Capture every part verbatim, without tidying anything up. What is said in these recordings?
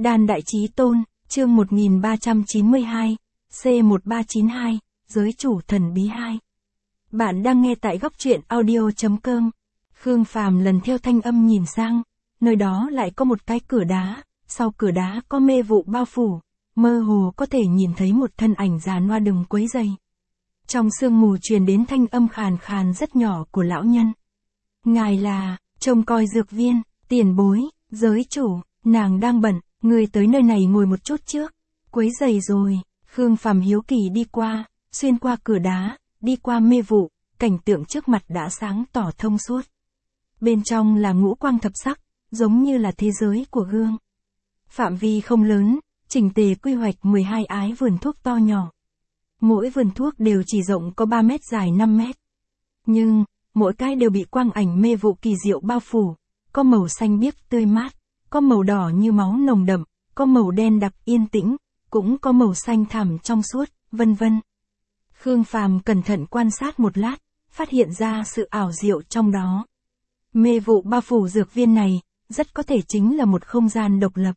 Đan Đại Chí Tôn, chương một nghìn ba trăm chín mươi hai, C một ba chín hai, Giới chủ thần bí hai. Bạn đang nghe tại góc truyện audio chấm com. Khương Phàm lần theo thanh âm nhìn sang, nơi đó lại có một cái cửa đá, sau cửa đá có mê vụ bao phủ, mơ hồ có thể nhìn thấy một thân ảnh già nua đừng quấy rầy. Trong sương mù truyền đến thanh âm khàn khàn rất nhỏ của lão nhân. Ngài là, trông coi dược viên, tiền bối, giới chủ, nàng đang bận, người tới nơi này ngồi một chút trước, quấy rầy rồi. Khương Phàm hiếu kỳ đi qua, xuyên qua cửa đá, đi qua mê vụ, cảnh tượng trước mặt đã sáng tỏ thông suốt. Bên trong là ngũ quang thập sắc, giống như là thế giới của gương. Phạm vi không lớn, chỉnh tề quy hoạch mười hai ái vườn thuốc to nhỏ. Mỗi vườn thuốc đều chỉ rộng có ba mét dài năm mét. Nhưng, mỗi cái đều bị quang ảnh mê vụ kỳ diệu bao phủ, có màu xanh biếc tươi mát, có màu đỏ như máu nồng đậm, có màu đen đặc yên tĩnh, cũng có màu xanh thẳm trong suốt, vân vân. Khương Phàm cẩn thận quan sát một lát, phát hiện ra sự ảo diệu trong đó. Mê vụ bao phủ dược viên này, rất có thể chính là một không gian độc lập.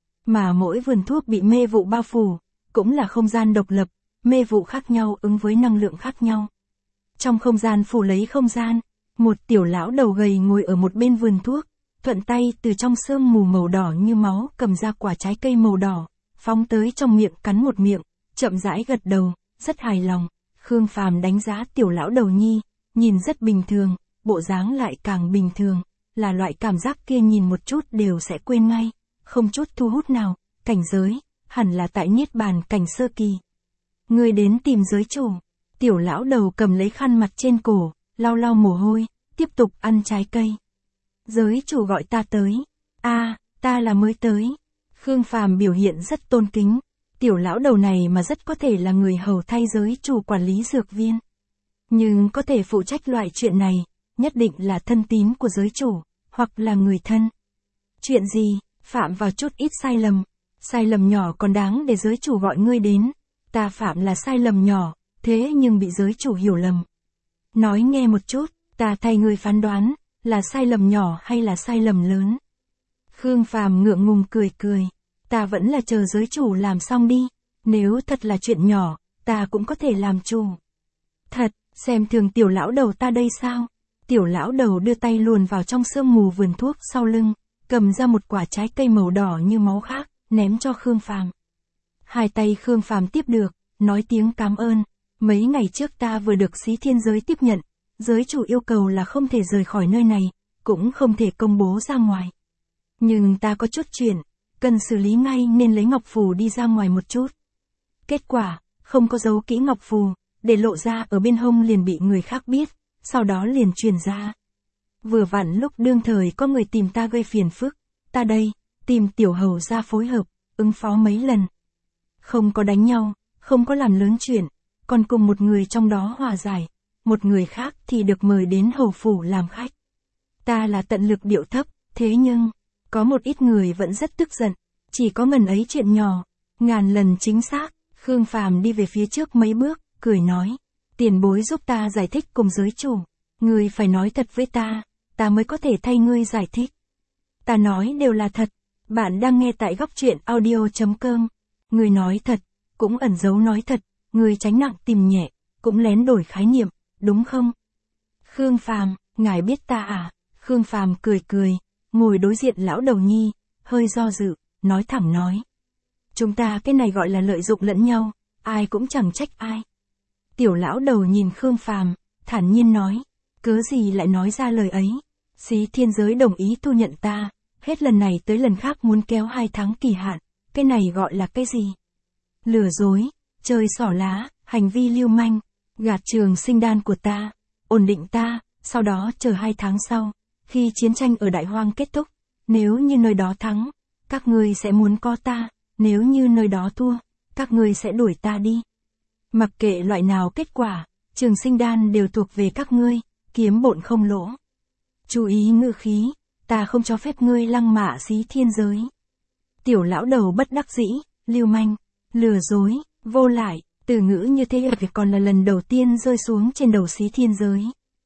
Mà mỗi vườn thuốc bị mê vụ bao phủ, cũng là không gian độc lập, mê vụ khác nhau ứng với năng lượng khác nhau. Trong không gian phủ lấy không gian, một tiểu lão đầu gầy ngồi ở một bên vườn thuốc, thuận tay từ trong sương mù màu đỏ như máu cầm ra quả trái cây màu đỏ, phóng tới trong miệng cắn một miệng, chậm rãi gật đầu, rất hài lòng. Khương Phàm đánh giá tiểu lão đầu nhi, nhìn rất bình thường, bộ dáng lại càng bình thường, là loại cảm giác kia nhìn một chút đều sẽ quên ngay, không chút thu hút nào, cảnh giới, hẳn là tại niết bàn cảnh sơ kỳ. Người đến tìm giới chủ, tiểu lão đầu cầm lấy khăn mặt trên cổ, lau lau mồ hôi, tiếp tục ăn trái cây. Giới chủ gọi ta tới, a à, ta là mới tới. Khương Phàm biểu hiện rất tôn kính, tiểu lão đầu này mà rất có thể là người hầu thay giới chủ quản lý dược viên. Nhưng có thể phụ trách loại chuyện này, nhất định là thân tín của giới chủ, hoặc là người thân. Chuyện gì, phạm vào chút ít sai lầm, sai lầm nhỏ còn đáng để giới chủ gọi ngươi đến, ta phạm là sai lầm nhỏ, thế nhưng bị giới chủ hiểu lầm. Nói nghe một chút, ta thay ngươi phán đoán, là sai lầm nhỏ hay là sai lầm lớn. Khương Phàm ngượng ngùng cười cười, ta vẫn là chờ giới chủ làm xong đi, nếu thật là chuyện nhỏ, ta cũng có thể làm chủ. Thật, xem thường tiểu lão đầu ta đây sao? Tiểu lão đầu đưa tay luồn vào trong sương mù vườn thuốc sau lưng, cầm ra một quả trái cây màu đỏ như máu khác, ném cho Khương Phàm. Hai tay Khương Phàm tiếp được, nói tiếng cảm ơn, mấy ngày trước ta vừa được Xí Thiên Giới tiếp nhận, giới chủ yêu cầu là không thể rời khỏi nơi này, cũng không thể công bố ra ngoài. Nhưng ta có chút chuyện, cần xử lý ngay nên lấy ngọc phù đi ra ngoài một chút. Kết quả, không có giấu kỹ ngọc phù, để lộ ra ở bên hông liền bị người khác biết, sau đó liền truyền ra. Vừa vặn lúc đương thời có người tìm ta gây phiền phức, ta đây, tìm tiểu hầu ra phối hợp, ứng phó mấy lần. Không có đánh nhau, không có làm lớn chuyện, còn cùng một người trong đó hòa giải, một người khác thì được mời đến hầu phủ làm khách. Ta là tận lực điệu thấp, thế nhưng, có một ít người vẫn rất tức giận, chỉ có ngần ấy chuyện nhỏ, ngàn lần chính xác. Khương Phàm đi về phía trước mấy bước, cười nói, tiền bối giúp ta giải thích cùng giới chủ, ngươi phải nói thật với ta, ta mới có thể thay ngươi giải thích. Ta nói đều là thật, bạn đang nghe tại góc truyện audio chấm com, ngươi nói thật, cũng ẩn giấu nói thật, ngươi tránh nặng tìm nhẹ, cũng lén đổi khái niệm, đúng không? Khương Phàm, ngài biết ta à? Khương Phàm cười cười, ngồi đối diện lão đầu nhi, hơi do dự, nói thẳng nói. Chúng ta cái này gọi là lợi dụng lẫn nhau, ai cũng chẳng trách ai. Tiểu lão đầu nhìn Khương Phàm, thản nhiên nói, cớ gì lại nói ra lời ấy? Xí Thiên Giới đồng ý thu nhận ta, hết lần này tới lần khác muốn kéo hai tháng kỳ hạn, cái này gọi là cái gì? Lừa dối, chơi xỏ lá, hành vi lưu manh, gạt trường sinh đan của ta, ổn định ta, sau đó chờ hai tháng sau, khi chiến tranh ở Đại Hoang kết thúc, nếu như nơi đó thắng, các ngươi sẽ muốn có ta, nếu như nơi đó thua, các ngươi sẽ đuổi ta đi. Mặc kệ loại nào kết quả, trường sinh đan đều thuộc về các ngươi, kiếm bộn không lỗ. Chú ý ngữ khí, ta không cho phép ngươi lăng mạ Xí Thiên Giới. Tiểu lão đầu bất đắc dĩ, lưu manh, lừa dối, vô lại, từ ngữ như thế ở việc còn là lần đầu tiên rơi xuống trên đầu Xí Thiên Giới.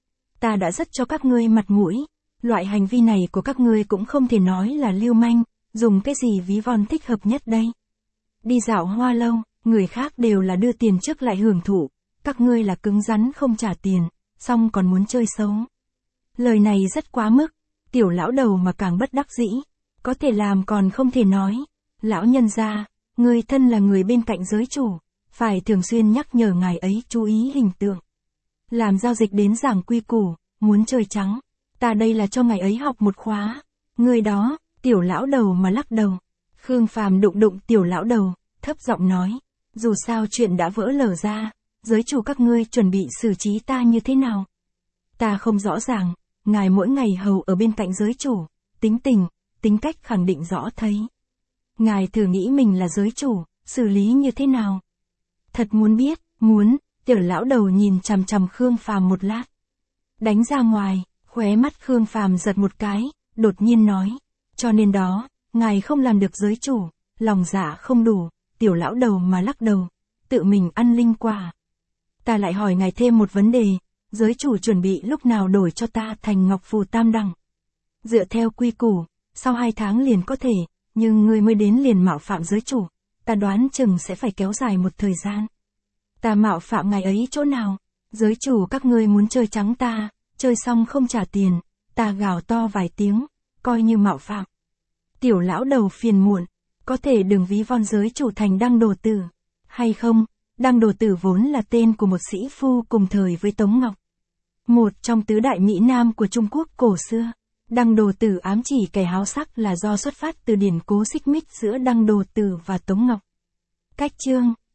Ta đã rất cho các ngươi mặt mũi, loại hành vi này của các ngươi cũng không thể nói là lưu manh, dùng cái gì ví von thích hợp nhất đây? Đi dạo hoa lâu, người khác đều là đưa tiền trước lại hưởng thụ, các ngươi là cứng rắn không trả tiền, xong còn muốn chơi xấu. Lời này rất quá mức, tiểu lão đầu mà càng bất đắc dĩ, có thể làm còn không thể nói. Lão nhân gia, người thân là người bên cạnh giới chủ, phải thường xuyên nhắc nhở ngài ấy chú ý hình tượng. Làm giao dịch đến giảng quy củ, muốn chơi trắng, ta đây là cho ngài ấy học một khóa. Người đó, tiểu lão đầu mà lắc đầu. Khương Phàm đụng đụng tiểu lão đầu, thấp giọng nói, dù sao chuyện đã vỡ lở ra, giới chủ các ngươi chuẩn bị xử trí ta như thế nào? Ta không rõ ràng, ngài mỗi ngày hầu ở bên cạnh giới chủ, tính tình, tính cách khẳng định rõ thấy. Ngài thử nghĩ mình là giới chủ, xử lý như thế nào? Thật muốn biết, muốn, tiểu lão đầu nhìn chằm chằm Khương Phàm một lát. Đánh ra ngoài, khóe mắt Khương Phàm giật một cái, đột nhiên nói, cho nên đó, ngài không làm được giới chủ, lòng dạ không đủ, tiểu lão đầu mà lắc đầu, tự mình ăn linh quả. Ta lại hỏi ngài thêm một vấn đề, giới chủ chuẩn bị lúc nào đổi cho ta thành ngọc phù tam đẳng? Dựa theo quy củ, sau hai tháng liền có thể, nhưng ngươi mới đến liền mạo phạm giới chủ, ta đoán chừng sẽ phải kéo dài một thời gian. Ta mạo phạm ngài ấy chỗ nào? Giới chủ các ngươi muốn chơi trắng ta, chơi xong không trả tiền, ta gào to vài tiếng, coi như mạo phạm. Tiểu lão đầu phiền muộn, có thể đừng ví von giới chủ thành Đăng Đồ Tử, hay không? Đăng Đồ Tử vốn là tên của một sĩ phu cùng thời với Tống Ngọc, một trong tứ đại mỹ nam của Trung Quốc cổ xưa. Đăng Đồ Tử ám chỉ kẻ háo sắc là do xuất phát từ điển cố xích mích giữa Đăng Đồ Tử và Tống Ngọc. Cách chương